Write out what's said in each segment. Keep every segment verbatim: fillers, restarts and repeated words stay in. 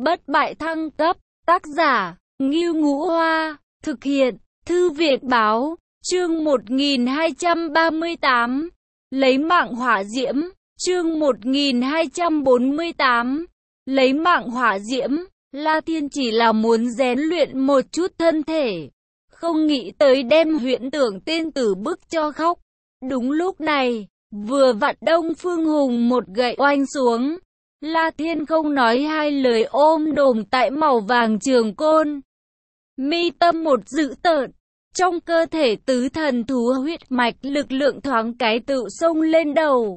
bất bại thăng cấp, tác giả, Ngưu Ngũ Hoa, thực hiện, Thư viện Báo, chương một nghìn hai trăm ba mươi tám, lấy mạng hỏa diễm, chương một nghìn hai trăm bốn mươi tám, lấy mạng hỏa diễm. La Thiên chỉ là muốn rèn luyện một chút thân thể, không nghĩ tới đem Huyễn Tưởng tiên tử bức cho khóc. Đúng lúc này, vừa vặn Đông Phương Hùng một gậy oanh xuống, La Thiên không nói hai lời ôm đồm tại màu vàng trường côn. Mi tâm một dữ tợn, trong cơ thể tứ thần thú huyết mạch lực lượng thoáng cái tự xông lên đầu.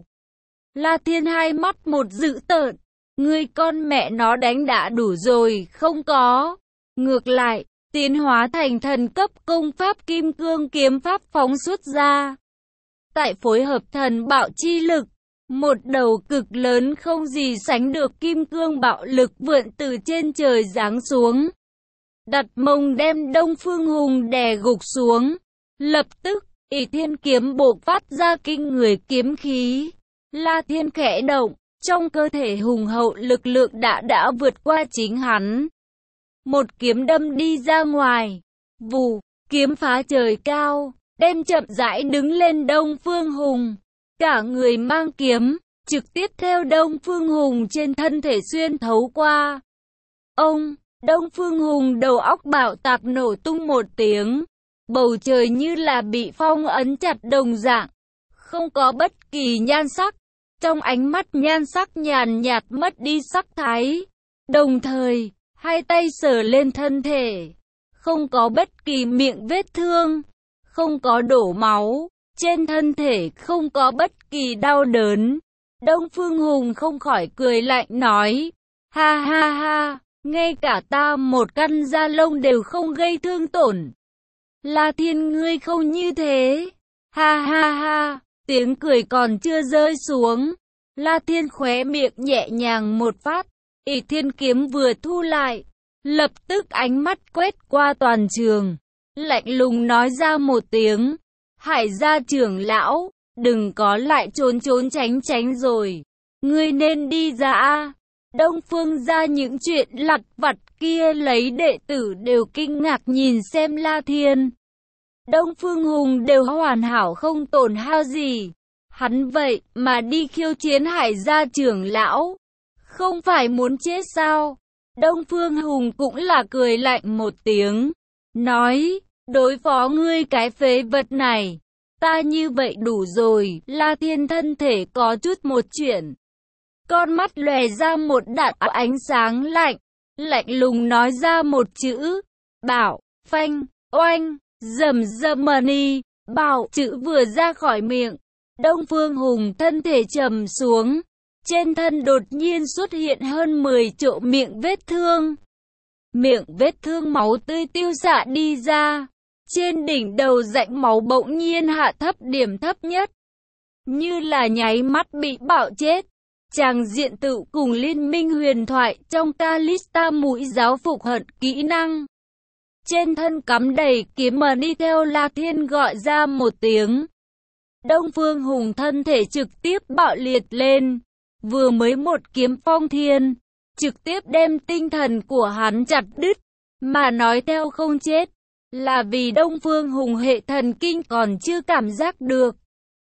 La Thiên hai mắt một dữ tợn, ngươi con mẹ nó đánh đã đủ rồi, không có. Ngược lại, tiến hóa thành thần cấp công pháp kim cương kiếm pháp phóng xuất ra. Tại phối hợp thần bạo chi lực, một đầu cực lớn không gì sánh được kim cương bạo lực vượn từ trên trời giáng xuống. Đặt mông đem Đông Phương Hùng đè gục xuống. Lập tức, Ỷ Thiên kiếm bộc phát ra kinh người kiếm khí. La Thiên khẽ động, trong cơ thể hùng hậu lực lượng đã đã vượt qua chính hắn. Một kiếm đâm đi ra ngoài. Vù, kiếm phá trời cao, đem chậm rãi đứng lên Đông Phương Hùng. Cả người mang kiếm, trực tiếp theo Đông Phương Hùng trên thân thể xuyên thấu qua. Ông, Đông Phương Hùng đầu óc bạo tạc nổ tung một tiếng. Bầu trời như là bị phong ấn chặt đồng dạng, không có bất kỳ nhan sắc. Trong ánh mắt nhan sắc nhàn nhạt mất đi sắc thái. Đồng thời, hai tay sờ lên thân thể. Không có bất kỳ miệng vết thương, không có đổ máu. Trên thân thể không có bất kỳ đau đớn. Đông Phương Hùng không khỏi cười lạnh nói. Ha ha ha, ngay cả ta một căn da lông đều không gây thương tổn. La Thiên ngươi không như thế. Ha ha ha, tiếng cười còn chưa rơi xuống. La Thiên khóe miệng nhẹ nhàng một phát. Ỷ Thiên kiếm vừa thu lại, lập tức ánh mắt quét qua toàn trường. Lạnh lùng nói ra một tiếng. Hải gia trưởng lão, đừng có lại trốn trốn tránh tránh rồi. Ngươi nên đi ra a. Đông Phương gia những chuyện lặt vặt kia lấy đệ tử đều kinh ngạc nhìn xem La Thiên. Đông Phương Hùng đều hoàn hảo không tổn hao gì. Hắn vậy mà đi khiêu chiến Hải gia trưởng lão. Không phải muốn chết sao? Đông Phương Hùng cũng là cười lạnh một tiếng. Nói, đối phó ngươi cái phế vật này. Ta như vậy đủ rồi. La Thiên thân thể có chút một chuyện. Con mắt lòe ra một đạo ánh sáng lạnh. Lạnh lùng nói ra một chữ. Bảo, phanh, oanh, rầm rầm mani. Bảo chữ vừa ra khỏi miệng. Đông Phương Hùng thân thể trầm xuống. Trên thân đột nhiên xuất hiện hơn mười chỗ miệng vết thương. Miệng vết thương máu tươi tiêu xạ đi ra. Trên đỉnh đầu rãnh máu bỗng nhiên hạ thấp điểm thấp nhất. Như là nháy mắt bị bạo chết. Tràng diện tự cùng liên minh huyền thoại trong Calista mũi giáo phục hận kỹ năng. Trên thân cắm đầy kiếm mà đi theo La Thiên gọi ra một tiếng. Đông Phương Hùng thân thể trực tiếp bạo liệt lên. Vừa mới một kiếm phong thiên, trực tiếp đem tinh thần của hắn chặt đứt. Mà nói theo không chết, là vì Đông Phương Hùng hệ thần kinh còn chưa cảm giác được.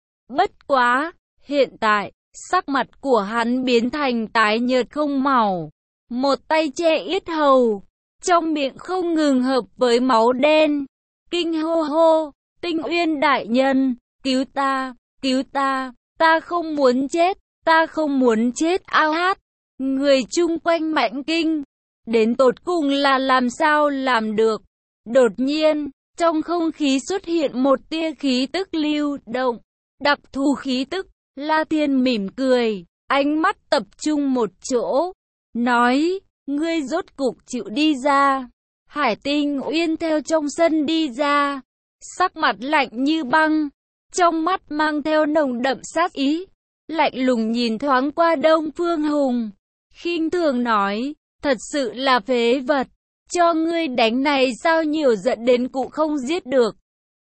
Bất quá, hiện tại, sắc mặt của hắn biến thành tái nhợt không màu. Một tay che yết hầu, trong miệng không ngừng hợp với máu đen. Kinh hô hô, Tinh Uyên đại nhân, cứu ta, cứu ta, ta không muốn chết, ta không muốn chết ao hát. Người chung quanh mãnh kinh, đến tột cùng là làm sao làm được. Đột nhiên, trong không khí xuất hiện một tia khí tức lưu động, đặc thù khí tức. La Thiên mỉm cười, ánh mắt tập trung một chỗ, nói, ngươi rốt cục chịu đi ra. Hải Tinh Uyên theo trong sân đi ra, sắc mặt lạnh như băng, trong mắt mang theo nồng đậm sát ý, lạnh lùng nhìn thoáng qua Đông Phương Hùng, khinh thường nói, thật sự là phế vật, cho ngươi đánh này sao nhiều giận đến cụ không giết được.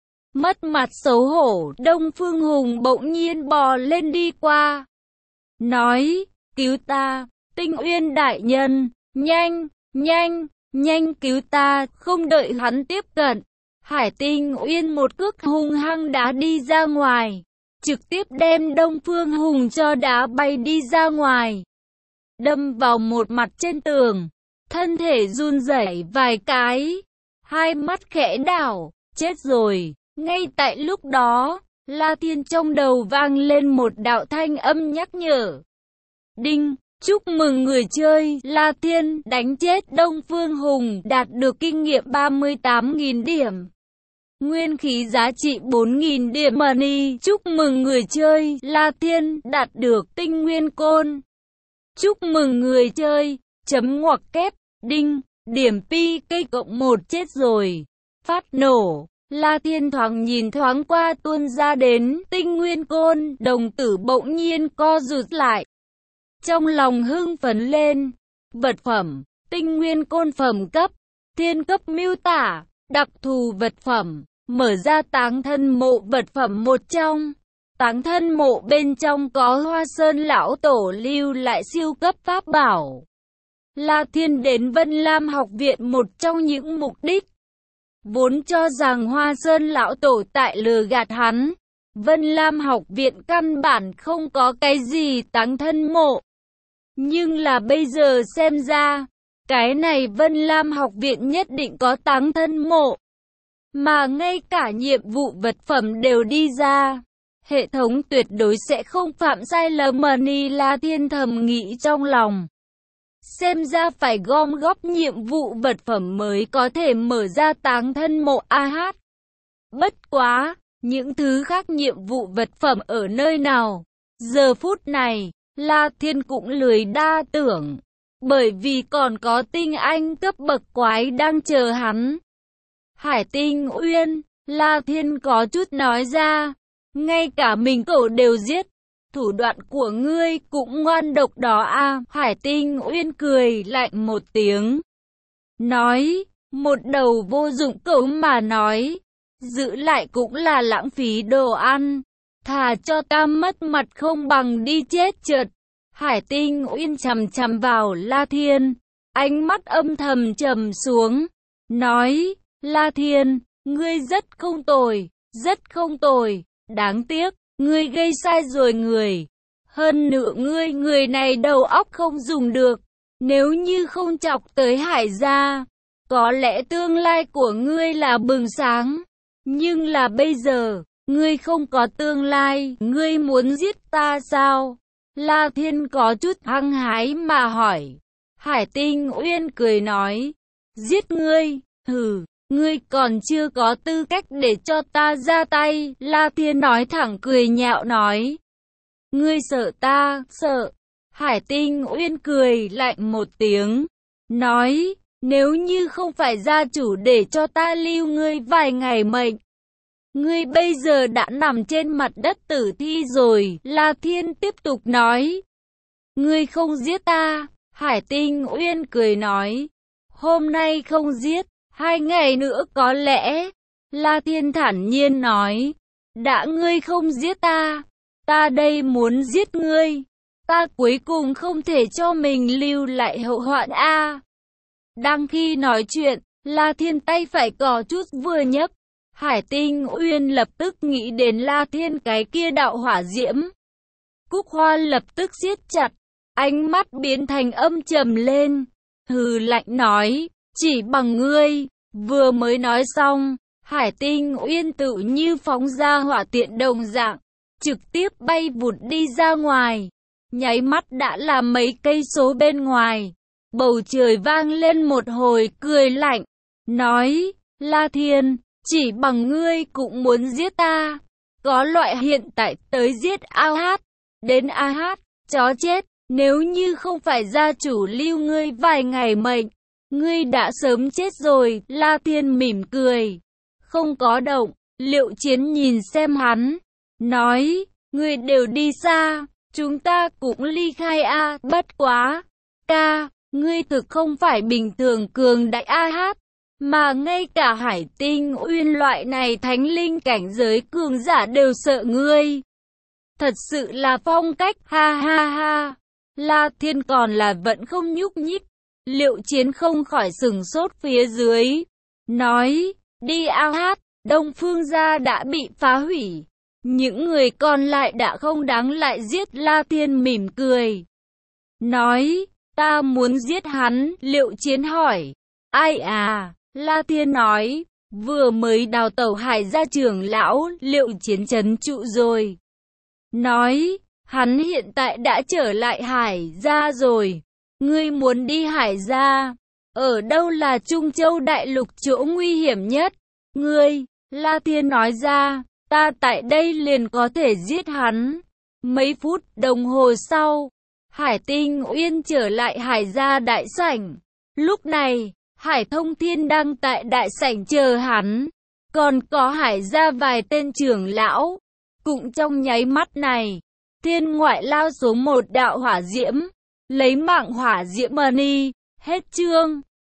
Mất mặt xấu hổ, Đông Phương Hùng bỗng nhiên bò lên đi qua. Nói, cứu ta, Tinh Uyên đại nhân, nhanh, nhanh, nhanh cứu ta, không đợi hắn tiếp cận. Hải Tinh Uyên một cước hung hăng đá đi ra ngoài, trực tiếp đem Đông Phương Hùng cho đá bay đi ra ngoài, đâm vào một mặt trên tường, thân thể run rẩy vài cái, hai mắt khẽ đảo, chết rồi. Ngay tại lúc đó, La Thiên trong đầu vang lên một đạo thanh âm nhắc nhở. Đinh, chúc mừng người chơi, La Thiên đánh chết Đông Phương Hùng, đạt được kinh nghiệm ba mươi tám nghìn điểm. Nguyên khí giá trị bốn nghìn điểm money. Chúc mừng người chơi, La Thiên đạt được tinh nguyên côn. Chúc mừng người chơi, chấm ngoặc kép, đinh, điểm pi cây cộng một chết rồi. Phát nổ, La Thiên thoáng nhìn thoáng qua tuôn ra đến tinh nguyên côn, đồng tử bỗng nhiên co rụt lại. Trong lòng hưng phấn lên, vật phẩm, tinh nguyên côn phẩm cấp, thiên cấp miêu tả, đặc thù vật phẩm, mở ra táng thân mộ vật phẩm một trong. Táng thân mộ bên trong có Hoa Sơn lão tổ lưu lại siêu cấp pháp bảo. La Thiên đến Vân Lam học viện một trong những mục đích. Vốn cho rằng Hoa Sơn lão tổ tại lừa gạt hắn. Vân Lam học viện căn bản không có cái gì táng thân mộ. Nhưng là bây giờ xem ra, cái này Vân Lam học viện nhất định có táng thân mộ. Mà ngay cả nhiệm vụ vật phẩm đều đi ra. Hệ thống tuyệt đối sẽ không phạm sai lầm. Money La Thiên thầm nghĩ trong lòng. Xem ra phải gom góp nhiệm vụ vật phẩm mới có thể mở ra táng thân mộ a hát. Bất quá, những thứ khác nhiệm vụ vật phẩm ở nơi nào? Giờ phút này, La Thiên cũng lười đa tưởng. Bởi vì còn có tinh anh cấp bậc quái đang chờ hắn. Hải Tinh Uyên, La Thiên có chút nói ra. Ngay cả mình cậu đều giết. Thủ đoạn của ngươi cũng ngoan độc đó à. Hải Tinh Uyên cười lạnh một tiếng. Nói, một đầu vô dụng cậu mà nói. Giữ lại cũng là lãng phí đồ ăn. Thà cho ta mất mặt không bằng đi chết chợt. Hải Tinh Uyên chằm chằm vào La Thiên. Ánh mắt âm thầm trầm xuống. Nói, La Thiên, ngươi rất không tồi, rất không tồi. Đáng tiếc, ngươi gây sai rồi người. Hơn nữa ngươi, người này đầu óc không dùng được. Nếu như không chọc tới Hải gia, có lẽ tương lai của ngươi là bừng sáng. Nhưng là bây giờ, ngươi không có tương lai, ngươi muốn giết ta sao? La Thiên có chút hăng hái mà hỏi. Hải Tinh Uyên cười nói, giết ngươi, hừ. Ngươi còn chưa có tư cách để cho ta ra tay. La Thiên nói thẳng cười nhạo nói. Ngươi sợ ta, sợ. Hải Tinh Uyên cười lạnh một tiếng. Nói, nếu như không phải gia chủ để cho ta lưu ngươi vài ngày mệnh. Ngươi bây giờ đã nằm trên mặt đất tử thi rồi. La Thiên tiếp tục nói. Ngươi không giết ta. Hải Tinh Uyên cười nói. Hôm nay không giết. Hai ngày nữa có lẽ, La Thiên thản nhiên nói, đã ngươi không giết ta, ta đây muốn giết ngươi, ta cuối cùng không thể cho mình lưu lại hậu hoạn a. Đang khi nói chuyện, La Thiên tay phải có chút vừa nhấc, Hải Tinh Uyên lập tức nghĩ đến La Thiên cái kia đạo hỏa diễm. Cúc Hoa lập tức siết chặt, ánh mắt biến thành âm trầm lên, hừ lạnh nói. Chỉ bằng ngươi, vừa mới nói xong, Hải Tinh Uyên tự như phóng ra hỏa tiện đồng dạng, trực tiếp bay vụt đi ra ngoài, nháy mắt đã là mấy cây số bên ngoài, bầu trời vang lên một hồi cười lạnh, nói, La Thiên, chỉ bằng ngươi cũng muốn giết ta, có loại hiện tại tới giết a hát, đến a hát, chó chết, nếu như không phải gia chủ lưu ngươi vài ngày mệnh. Ngươi đã sớm chết rồi. La Thiên mỉm cười, không có động. Liệu Chiến nhìn xem hắn, nói, ngươi đều đi xa, chúng ta cũng ly khai a. À, bất quá, ca, ngươi thực không phải bình thường cường đại a hát, mà ngay cả Hải Tinh Uyên loại này thánh linh cảnh giới cường giả đều sợ ngươi. Thật sự là phong cách, ha ha ha. La Thiên còn là vẫn không nhúc nhích. Liệu Chiến không khỏi sửng sốt phía dưới. Nói, đi ao hát, Đông Phương gia đã bị phá hủy. Những người còn lại đã không đáng lại giết. La Tiên mỉm cười. Nói, ta muốn giết hắn. Liệu Chiến hỏi, ai à? La Tiên nói, vừa mới đào tẩu Hải gia trưởng lão. Liệu Chiến trấn trụ rồi. Nói, hắn hiện tại đã trở lại Hải gia rồi. Ngươi muốn đi Hải gia? Ở đâu là Trung Châu đại lục chỗ nguy hiểm nhất? Ngươi, La Tiên nói ra, ta tại đây liền có thể giết hắn. Mấy phút đồng hồ sau, Hải Tinh Uyên trở lại Hải gia đại sảnh. Lúc này, Hải Thông Thiên đang tại đại sảnh chờ hắn. Còn có Hải gia vài tên trưởng lão. Cũng trong nháy mắt này, thiên ngoại lao xuống một đạo hỏa diễm, lấy mạng hỏa diễm mani. Hết chương.